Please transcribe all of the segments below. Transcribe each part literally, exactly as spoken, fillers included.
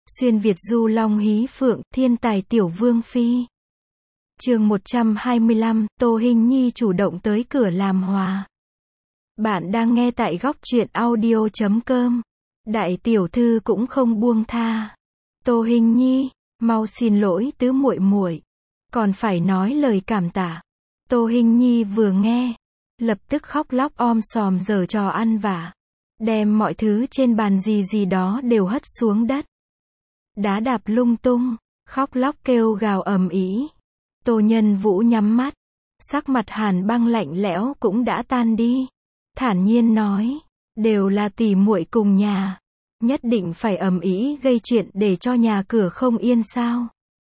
Xuyên Việt du long hí phượng, thiên tài tiểu vương phi. Chương một trăm hai mươi lăm, Tô Hinh Nhi chủ động tới cửa làm hòa. Bạn đang nghe tại góc truyện audio chấm com. Đại tiểu thư cũng không buông tha. Tô Hinh Nhi, mau xin lỗi tứ muội muội, còn phải nói lời cảm tạ. Tô Hinh Nhi vừa nghe, lập tức khóc lóc om sòm giở trò ăn vạ, đem mọi thứ trên bàn gì gì đó đều hất xuống đất, đá đạp lung tung, khóc lóc kêu gào ầm ĩ. Tô Nhân Vũ nhắm mắt, sắc mặt hàn băng lạnh lẽo cũng đã tan đi, thản nhiên nói, đều là tỷ muội cùng nhà, nhất định phải ầm ĩ gây chuyện để cho nhà cửa không yên sao?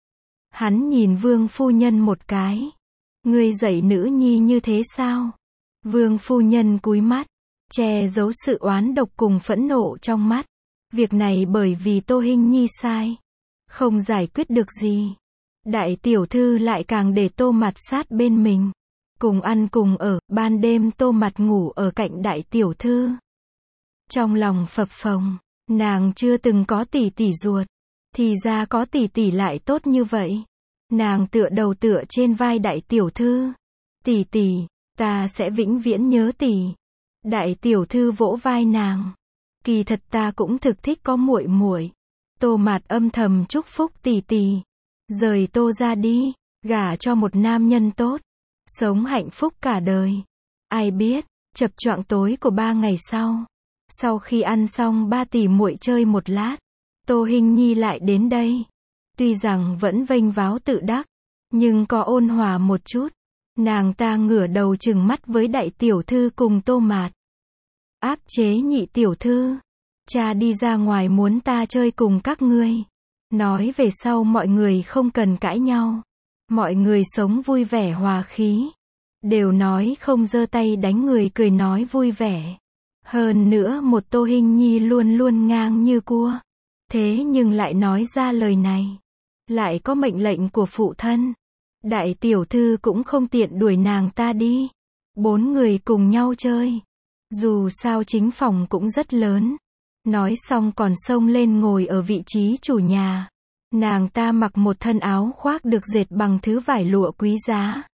Hắn nhìn Vương phu nhân một cái, ngươi dạy nữ nhi như thế sao? Vương phu nhân cúi mắt, che giấu sự oán độc cùng phẫn nộ trong mắt. Việc này bởi vì Tô Hinh Nhi sai, không giải quyết được gì. Đại tiểu thư lại càng để Tô Mạt sát bên mình, cùng ăn cùng ở, ban đêm Tô Mạt ngủ ở cạnh đại tiểu thư. Trong lòng phập phồng, nàng chưa từng có tỷ tỷ ruột, thì ra có tỷ tỷ lại tốt như vậy. Nàng tựa đầu tựa trên vai đại tiểu thư. Tỷ tỷ, ta sẽ vĩnh viễn nhớ tỷ. Đại tiểu thư vỗ vai nàng. Kỳ thật ta cũng thực thích có muội muội. Tô Mạt âm thầm chúc phúc tỷ tỷ. Rời Tô ra đi, gả cho một nam nhân tốt, sống hạnh phúc cả đời. Ai biết, chập choạng tối của ba ngày sau, sau khi ăn xong ba tỷ muội chơi một lát, Tô Hinh Nhi lại đến đây. Tuy rằng vẫn vênh váo tự đắc, nhưng có ôn hòa một chút. Nàng ta ngửa đầu trừng mắt với đại tiểu thư cùng Tô Mạt. Áp chế nhị tiểu thư, cha đi ra ngoài muốn ta chơi cùng các ngươi. Nói về sau mọi người không cần cãi nhau. Mọi người sống vui vẻ hòa khí. Đều nói không giơ tay đánh người, cười nói vui vẻ. Hơn nữa một Tô Hinh Nhi luôn luôn ngang như cua. Thế nhưng lại nói ra lời này. Lại có mệnh lệnh của phụ thân. Đại tiểu thư cũng không tiện đuổi nàng ta đi. Bốn người cùng nhau chơi. Dù sao chính phòng cũng rất lớn. Nói xong còn xông lên ngồi ở vị trí chủ nhà. Nàng ta mặc một thân áo khoác được dệt bằng thứ vải lụa quý giá.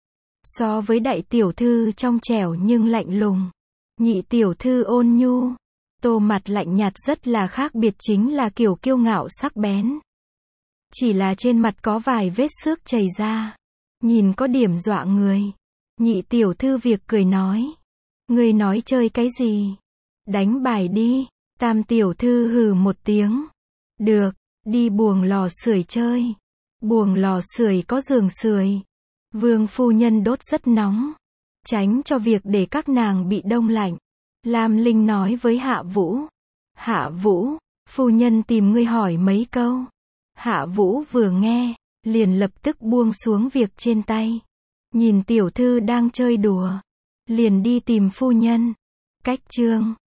So với đại tiểu thư trong trẻo nhưng lạnh lùng, nhị tiểu thư ôn nhu, Tô Mạt lạnh nhạt rất là khác biệt, chính là kiểu kiêu ngạo sắc bén. Chỉ là trên mặt có vài vết xước chảy ra, nhìn có điểm dọa người. Nhị tiểu thư việc cười nói, ngươi nói chơi cái gì? Đánh bài đi. Tam tiểu thư hừ một tiếng. Được, đi buồng lò sưởi chơi. Buồng lò sưởi có giường sưởi. Vương phu nhân đốt rất nóng, tránh cho việc để các nàng bị đông lạnh. Lam Linh nói với Hạ Vũ. Hạ Vũ, phu nhân tìm ngươi hỏi mấy câu. Hạ Vũ vừa nghe, liền lập tức buông xuống việc trên tay. Nhìn tiểu thư đang chơi đùa, liền đi tìm phu nhân. Cách chương